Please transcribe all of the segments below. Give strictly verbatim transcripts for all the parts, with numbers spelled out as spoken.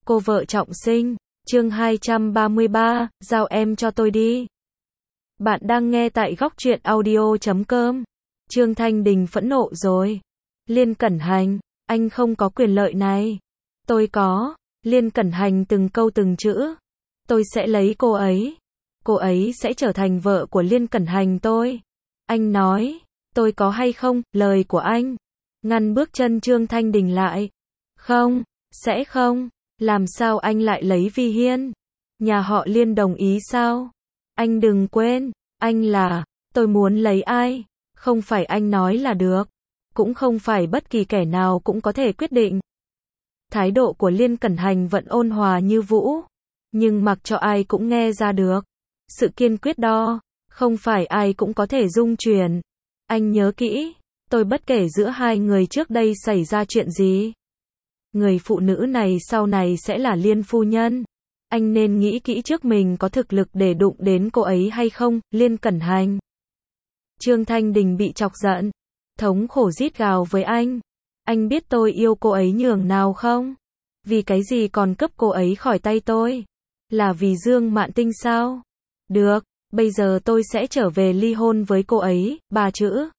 Cô vợ trọng sinh, chương hai trăm ba mươi ba, giao em cho tôi đi. Bạn đang nghe tại góc truyện audio chấm com. Trương Thanh Đình phẫn nộ rồi. Liên Cẩn Hành, anh không có quyền lợi này. Tôi có. Liên Cẩn Hành từng câu từng chữ. Tôi sẽ lấy cô ấy. Cô ấy sẽ trở thành vợ của Liên Cẩn Hành tôi. Anh nói, tôi có hay không, lời của anh. Ngăn bước chân Trương Thanh Đình lại. Không, sẽ không. Làm sao anh lại lấy Vi Hiên? Nhà họ Liên đồng ý sao? Anh đừng quên, anh là, tôi muốn lấy ai? Không phải anh nói là được. Cũng không phải bất kỳ kẻ nào cũng có thể quyết định. Thái độ của Liên Cẩn Hành vẫn ôn hòa như vũ. Nhưng mặc cho ai cũng nghe ra được. Sự kiên quyết đó, không phải ai cũng có thể dung chuyển. Anh nhớ kỹ, tôi bất kể giữa hai người trước đây xảy ra chuyện gì. Người phụ nữ này sau này sẽ là Liên phu nhân. Anh nên nghĩ kỹ trước mình có thực lực để đụng đến cô ấy hay không, Liên Cẩn Hành. Trương Thanh Đình bị chọc giận. Thống khổ rít gào với anh. Anh biết tôi yêu cô ấy nhường nào không? Vì cái gì còn cướp cô ấy khỏi tay tôi? Là vì Dương Mạn Tinh sao? Được, bây giờ tôi sẽ trở về ly hôn với cô ấy, ba chữ.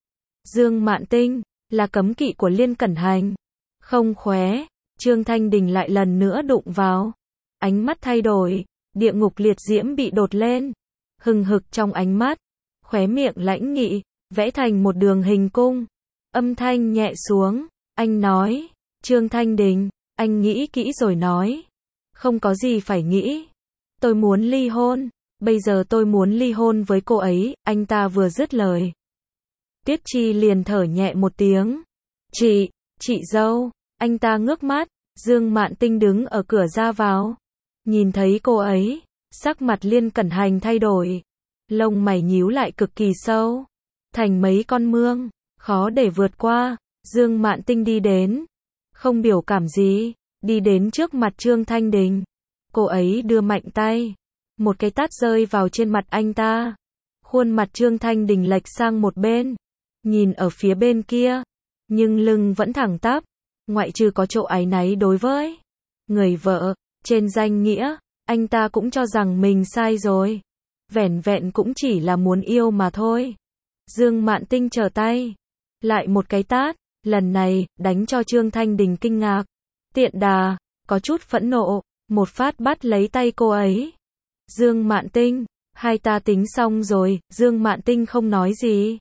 Dương Mạn Tinh, là cấm kỵ của Liên Cẩn Hành. Không khóe, Trương Thanh Đình lại lần nữa đụng vào. Ánh mắt thay đổi, địa ngục liệt diễm bị đột lên. Hừng hực trong ánh mắt, khóe miệng lãnh nghị, vẽ thành một đường hình cung. Âm thanh nhẹ xuống, anh nói, Trương Thanh Đình, anh nghĩ kỹ rồi nói. Không có gì phải nghĩ. Tôi muốn ly hôn, bây giờ tôi muốn ly hôn với cô ấy, anh ta vừa dứt lời. Tiết Chi liền thở nhẹ một tiếng. Chị, chị dâu, anh ta ngước mắt, Dương Mạn Tinh đứng ở cửa ra vào. Nhìn thấy cô ấy, sắc mặt Liên Cẩn Hành thay đổi. Lông mày nhíu lại cực kỳ sâu. Thành mấy con mương, khó để vượt qua. Dương Mạn Tinh đi đến. Không biểu cảm gì, đi đến trước mặt Trương Thanh Đình. Cô ấy đưa mạnh tay. Một cái tát rơi vào trên mặt anh ta. Khuôn mặt Trương Thanh Đình lệch sang một bên. Nhìn ở phía bên kia. Nhưng lưng vẫn thẳng tắp. Ngoại trừ có chỗ áy náy đối với người vợ. Trên danh nghĩa, anh ta cũng cho rằng mình sai rồi. Vẻn vẹn cũng chỉ là muốn yêu mà thôi. Dương Mạn Tinh trở tay. Lại một cái tát. Lần này, đánh cho Trương Thanh Đình kinh ngạc. Tiện đà, có chút phẫn nộ. Một phát bắt lấy tay cô ấy. Dương Mạn Tinh, hai ta tính xong rồi. Dương Mạn Tinh không nói gì.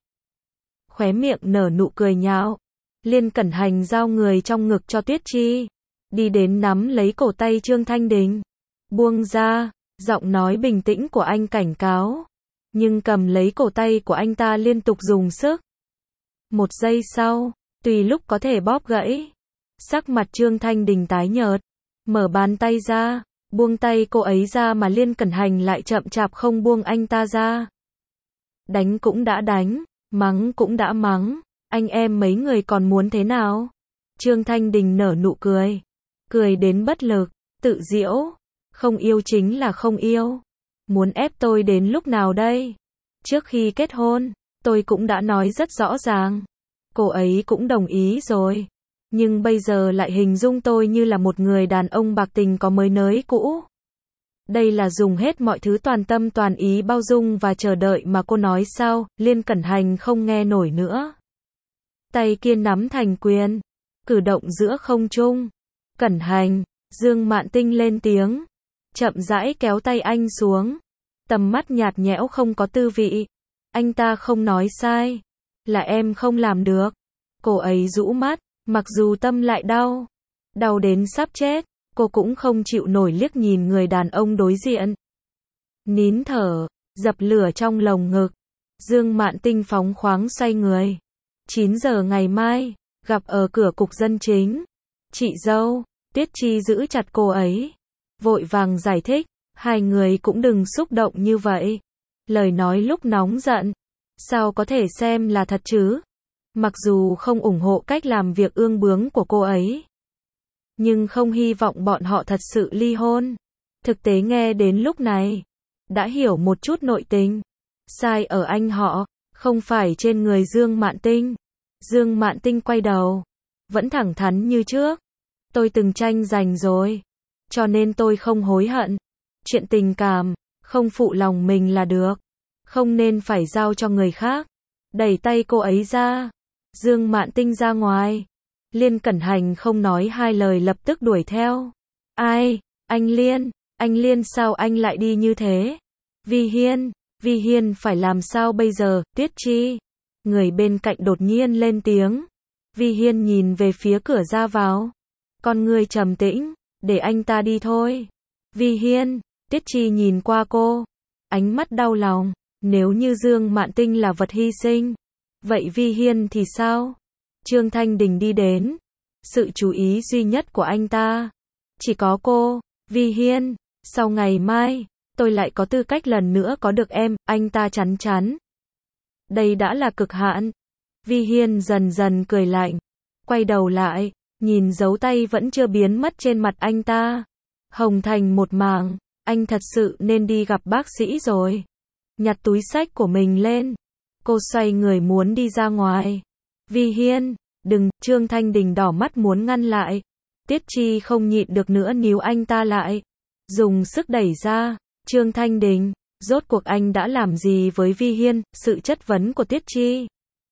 Khóe miệng nở nụ cười nhạo. Liên Cẩn Hành giao người trong ngực cho Tuyết Chi. Đi đến nắm lấy cổ tay Trương Thanh Đình. Buông ra, giọng nói bình tĩnh của anh cảnh cáo. Nhưng cầm lấy cổ tay của anh ta liên tục dùng sức. Một giây sau, tùy lúc có thể bóp gãy. Sắc mặt Trương Thanh Đình tái nhợt. Mở bàn tay ra, buông tay cô ấy ra mà Liên Cẩn Hành lại chậm chạp không buông anh ta ra. Đánh cũng đã đánh, mắng cũng đã mắng. Anh em mấy người còn muốn thế nào? Trương Thanh Đình nở nụ cười. Cười đến bất lực, tự giễu. Không yêu chính là không yêu. Muốn ép tôi đến lúc nào đây? Trước khi kết hôn, tôi cũng đã nói rất rõ ràng. Cô ấy cũng đồng ý rồi. Nhưng bây giờ lại hình dung tôi như là một người đàn ông bạc tình có mới nới cũ. Đây là dùng hết mọi thứ toàn tâm toàn ý bao dung và chờ đợi mà cô nói sao? Liên Cẩn Hành không nghe nổi nữa. Tay kia nắm thành quyền. Cử động giữa không trung. Cẩn Hành, Dương Mạn Tinh lên tiếng. Chậm rãi kéo tay anh xuống. Tầm mắt nhạt nhẽo không có tư vị. Anh ta không nói sai. Là em không làm được. Cô ấy rũ mắt, mặc dù tâm lại đau. Đau đến sắp chết, cô cũng không chịu nổi liếc nhìn người đàn ông đối diện. Nín thở, dập lửa trong lồng ngực. Dương Mạn Tinh phóng khoáng xoay người. chín giờ ngày mai, gặp ở cửa cục dân chính. Chị dâu, Tuyết Chi giữ chặt cô ấy. Vội vàng giải thích, hai người cũng đừng xúc động như vậy. Lời nói lúc nóng giận, sao có thể xem là thật chứ? Mặc dù không ủng hộ cách làm việc ương bướng của cô ấy. Nhưng không hy vọng bọn họ thật sự ly hôn. Thực tế nghe đến lúc này, đã hiểu một chút nội tình. Sai ở anh họ, không phải trên người Dương Mạn Tinh. Dương Mạn Tinh quay đầu, vẫn thẳng thắn như trước. Tôi từng tranh giành rồi. cho nên tôi không hối hận. Chuyện tình cảm, không phụ lòng mình là được. Không nên phải giao cho người khác. Đẩy tay cô ấy ra. Dương Mạn Tinh ra ngoài. Liên Cẩn Hành không nói hai lời lập tức đuổi theo. Ai? Anh Liên, anh Liên sao anh lại đi như thế? Vi Hiên, Vi Hiên phải làm sao bây giờ? Tiết Chi. Người bên cạnh đột nhiên lên tiếng. Vi Hiên nhìn về phía cửa ra vào. Con người trầm tĩnh, để anh ta đi thôi. Vi Hiên, Tiết Chi nhìn qua cô. Ánh mắt đau lòng. Nếu như Dương Mạn Tinh là vật hy sinh, vậy Vi Hiên thì sao? Trương Thanh Đình đi đến. Sự chú ý duy nhất của anh ta chỉ có cô. Vi Hiên, sau ngày mai, tôi lại có tư cách lần nữa có được em, anh ta chắn chắn. Đây đã là cực hạn. Vi Hiên dần dần cười lạnh. Quay đầu lại, nhìn dấu tay vẫn chưa biến mất trên mặt anh ta. Hồng thành một mảng, anh thật sự nên đi gặp bác sĩ rồi. Nhặt túi xách của mình lên. Cô xoay người muốn đi ra ngoài. Vi Hiên, đừng, Trương Thanh Đình đỏ mắt muốn ngăn lại. Tiết Chi không nhịn được nữa níu anh ta lại. Dùng sức đẩy ra. Trương Thanh Đình, rốt cuộc anh đã làm gì với Vi Hiên? Sự chất vấn của Tiết Chi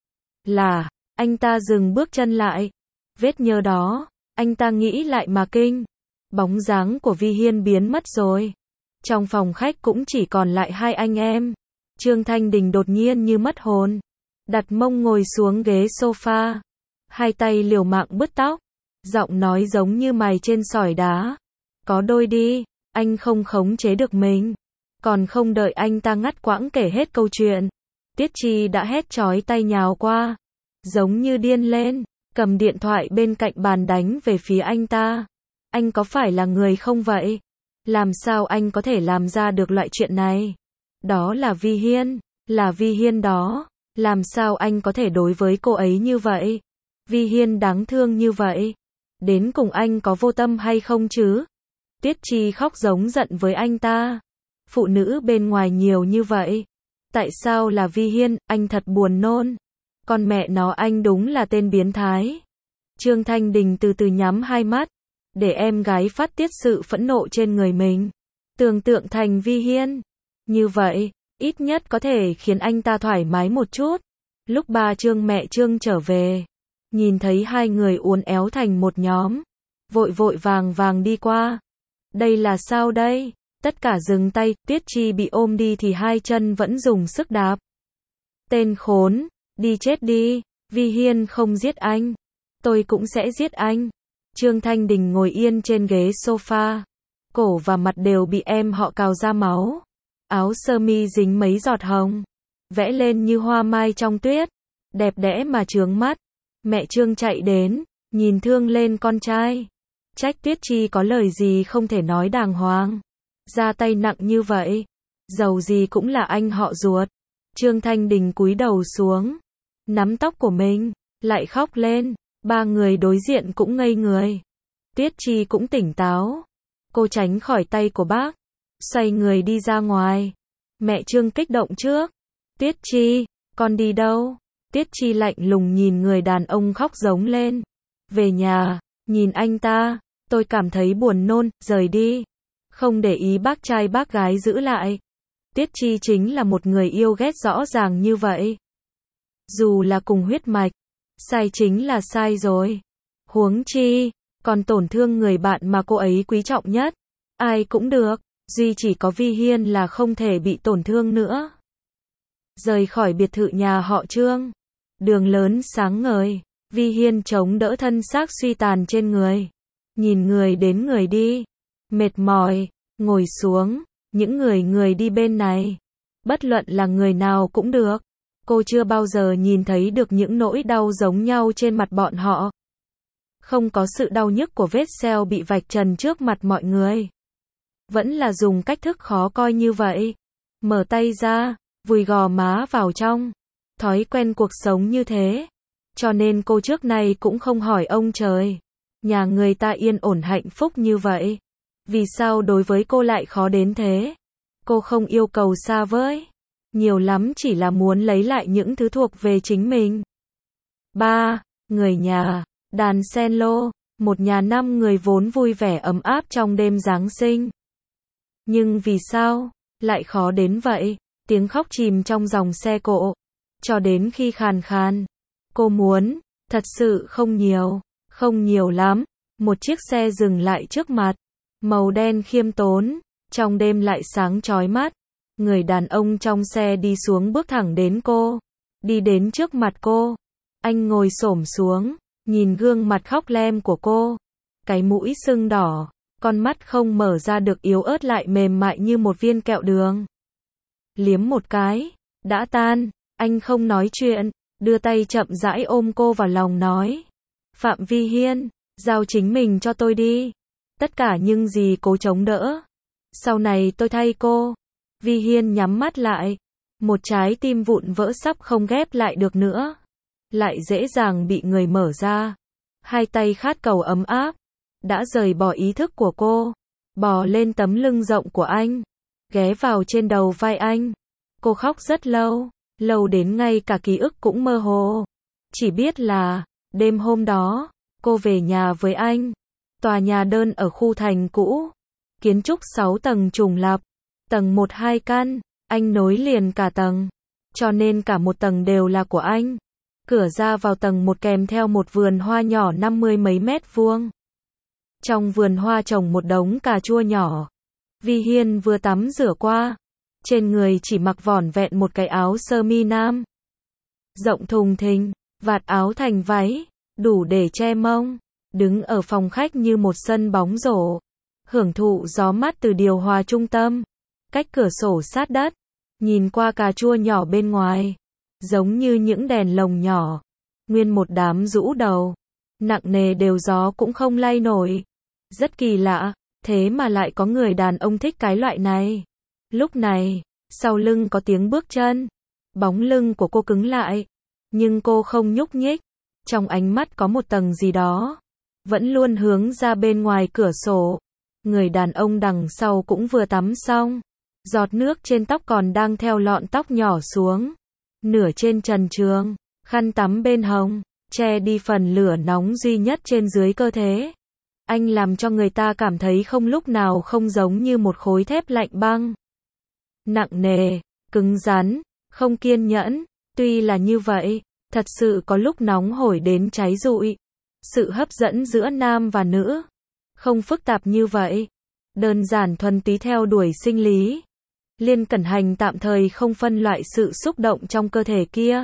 là, anh ta dừng bước chân lại. Vết nhơ đó, anh ta nghĩ lại mà kinh. Bóng dáng của Vi Hiên biến mất rồi. Trong phòng khách cũng chỉ còn lại hai anh em. Trương Thanh Đình đột nhiên như mất hồn. Đặt mông ngồi xuống ghế sofa. Hai tay liều mạng bứt tóc. Giọng nói giống như mài trên sỏi đá. Có đôi đi, anh không khống chế được mình. Còn không đợi anh ta ngắt quãng kể hết câu chuyện. Tiết Chi đã hét chói tay nhào qua. Giống như điên lên, cầm điện thoại bên cạnh bàn đánh về phía anh ta. Anh có phải là người không vậy? Làm sao anh có thể làm ra được loại chuyện này? Đó là Vi Hiên, là Vi Hiên đó. Làm sao anh có thể đối với cô ấy như vậy? Vi Hiên đáng thương như vậy. Đến cùng anh có vô tâm hay không chứ? Tiết Chi khóc giống giận với anh ta. Phụ nữ bên ngoài nhiều như vậy. Tại sao là Vi Hiên? Anh thật buồn nôn. Con mẹ nó, anh đúng là tên biến thái. Trương Thanh Đình từ từ nhắm hai mắt. Để em gái phát tiết sự phẫn nộ trên người mình. Tưởng tượng thành Vi Hiên. Như vậy, ít nhất có thể khiến anh ta thoải mái một chút. Lúc ba Trương mẹ Trương trở về, nhìn thấy hai người uốn éo thành một nhóm. Vội vội vàng vàng đi qua. Đây là sao đây? Tất cả dừng tay. Tiết Chi bị ôm đi thì hai chân vẫn dùng sức đạp. Tên khốn, đi chết đi. Vi Hiên không giết anh, tôi cũng sẽ giết anh. Trương Thanh Đình ngồi yên trên ghế sofa. Cổ và mặt đều bị em họ cào ra máu. Áo sơ mi dính mấy giọt hồng. Vẽ lên như hoa mai trong tuyết. Đẹp đẽ mà chướng mắt. Mẹ Trương chạy đến, nhìn thương lên con trai. Trách Tiết Chi có lời gì không thể nói đàng hoàng. Ra tay nặng như vậy. Dầu gì cũng là anh họ ruột. Trương Thanh Đình cúi đầu xuống. Nắm tóc của mình. Lại khóc lên. Ba người đối diện cũng ngây người. Tiết Chi cũng tỉnh táo. Cô tránh khỏi tay của bác. Xoay người đi ra ngoài. Mẹ Trương kích động trước. Tiết Chi, con đi đâu? Tiết Chi lạnh lùng nhìn người đàn ông khóc giống lên. Về nhà, nhìn anh ta. Tôi cảm thấy buồn nôn, rời đi. Không để ý bác trai bác gái giữ lại. Tiết Chi chính là một người yêu ghét rõ ràng như vậy. Dù là cùng huyết mạch, sai chính là sai rồi. Huống chi, còn tổn thương người bạn mà cô ấy quý trọng nhất. Ai cũng được, duy chỉ có Vi Hiên là không thể bị tổn thương nữa. Rời khỏi biệt thự nhà họ Trương. Đường lớn sáng ngời. Vi Hiên chống đỡ thân xác suy tàn trên người. Nhìn người đến người đi. Mệt mỏi, ngồi xuống. Những người người đi bên này. Bất luận là người nào cũng được. Cô chưa bao giờ nhìn thấy được những nỗi đau giống nhau trên mặt bọn họ. Không có sự đau nhức của vết sẹo bị vạch trần trước mặt mọi người. Vẫn là dùng cách thức khó coi như vậy. Mở tay ra, vùi gò má vào trong. Thói quen cuộc sống như thế. Cho nên cô trước này cũng không hỏi ông trời. Nhà người ta yên ổn hạnh phúc như vậy. Vì sao đối với cô lại khó đến thế? Cô không yêu cầu xa vời. Nhiều lắm chỉ là muốn lấy lại những thứ thuộc về chính mình. ba. Người nhà. Đàn cello. Một nhà năm người vốn vui vẻ ấm áp trong đêm Giáng sinh. Nhưng vì sao lại khó đến vậy? Tiếng khóc chìm trong dòng xe cộ, cho đến khi khàn khàn. Cô muốn, thật sự không nhiều, không nhiều lắm. Một chiếc xe dừng lại trước mặt, màu đen khiêm tốn, trong đêm lại sáng chói mắt. Người đàn ông trong xe đi xuống bước thẳng đến cô, đi đến trước mặt cô. Anh ngồi xổm xuống, nhìn gương mặt khóc lem của cô, cái mũi sưng đỏ, con mắt không mở ra được yếu ớt lại mềm mại như một viên kẹo đường. Liếm một cái, đã tan. Anh không nói chuyện, đưa tay chậm rãi ôm cô vào lòng nói. Phạm Vi Hiên, giao chính mình cho tôi đi. Tất cả những gì cố chống đỡ, sau này tôi thay cô. Vi Hiên nhắm mắt lại, một trái tim vụn vỡ sắp không ghép lại được nữa, lại dễ dàng bị người mở ra. Hai tay khát cầu ấm áp, đã rời bỏ ý thức của cô, bò lên tấm lưng rộng của anh, ghé vào trên đầu vai anh. Cô khóc rất lâu, lâu đến ngay cả ký ức cũng mơ hồ. Chỉ biết là, đêm hôm đó, cô về nhà với anh. Tòa nhà đơn ở khu thành cũ, kiến trúc sáu tầng trùng lặp, tầng một hai căn, anh nối liền cả tầng, cho nên cả một tầng đều là của anh. Cửa ra vào tầng một kèm theo một vườn hoa nhỏ năm mươi mấy mét vuông. Trong vườn hoa trồng một đống cà chua nhỏ. Vi Hiên vừa tắm rửa qua, trên người chỉ mặc vỏn vẹn một cái áo sơ mi nam, rộng thùng thình, vạt áo thành váy, đủ để che mông, đứng ở phòng khách như một sân bóng rổ, hưởng thụ gió mát từ điều hòa trung tâm, cách cửa sổ sát đất, nhìn qua cà chua nhỏ bên ngoài, giống như những đèn lồng nhỏ, nguyên một đám rũ đầu, nặng nề đều gió cũng không lay nổi. Rất kỳ lạ, thế mà lại có người đàn ông thích cái loại này. Lúc này, sau lưng có tiếng bước chân, bóng lưng của cô cứng lại, nhưng cô không nhúc nhích, trong ánh mắt có một tầng gì đó, vẫn luôn hướng ra bên ngoài cửa sổ. Người đàn ông đằng sau cũng vừa tắm xong, giọt nước trên tóc còn đang theo lọn tóc nhỏ xuống, nửa trên trần truồng, khăn tắm bên hông, che đi phần lửa nóng duy nhất trên dưới cơ thể. Anh làm cho người ta cảm thấy không lúc nào không giống như một khối thép lạnh băng. Nặng nề, cứng rắn, không kiên nhẫn, tuy là như vậy, thật sự có lúc nóng hổi đến cháy rụi. Sự hấp dẫn giữa nam và nữ, không phức tạp như vậy, đơn giản thuần túy theo đuổi sinh lý. Liên Cẩn Hành tạm thời không phân loại sự xúc động trong cơ thể kia.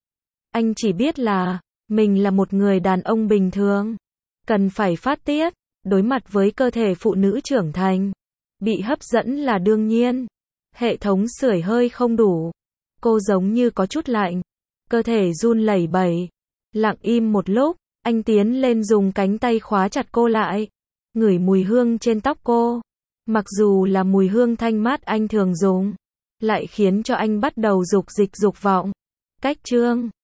Anh chỉ biết là, mình là một người đàn ông bình thường, cần phải phát tiết, đối mặt với cơ thể phụ nữ trưởng thành. Bị hấp dẫn là đương nhiên. Hệ thống sưởi hơi không đủ. Cô giống như có chút lạnh. Cơ thể run lẩy bẩy. Lặng im một lúc, anh tiến lên dùng cánh tay khóa chặt cô lại. Ngửi mùi hương trên tóc cô. Mặc dù là mùi hương thanh mát anh thường dùng, lại khiến cho anh bắt đầu dục dịch dục vọng. Cách chương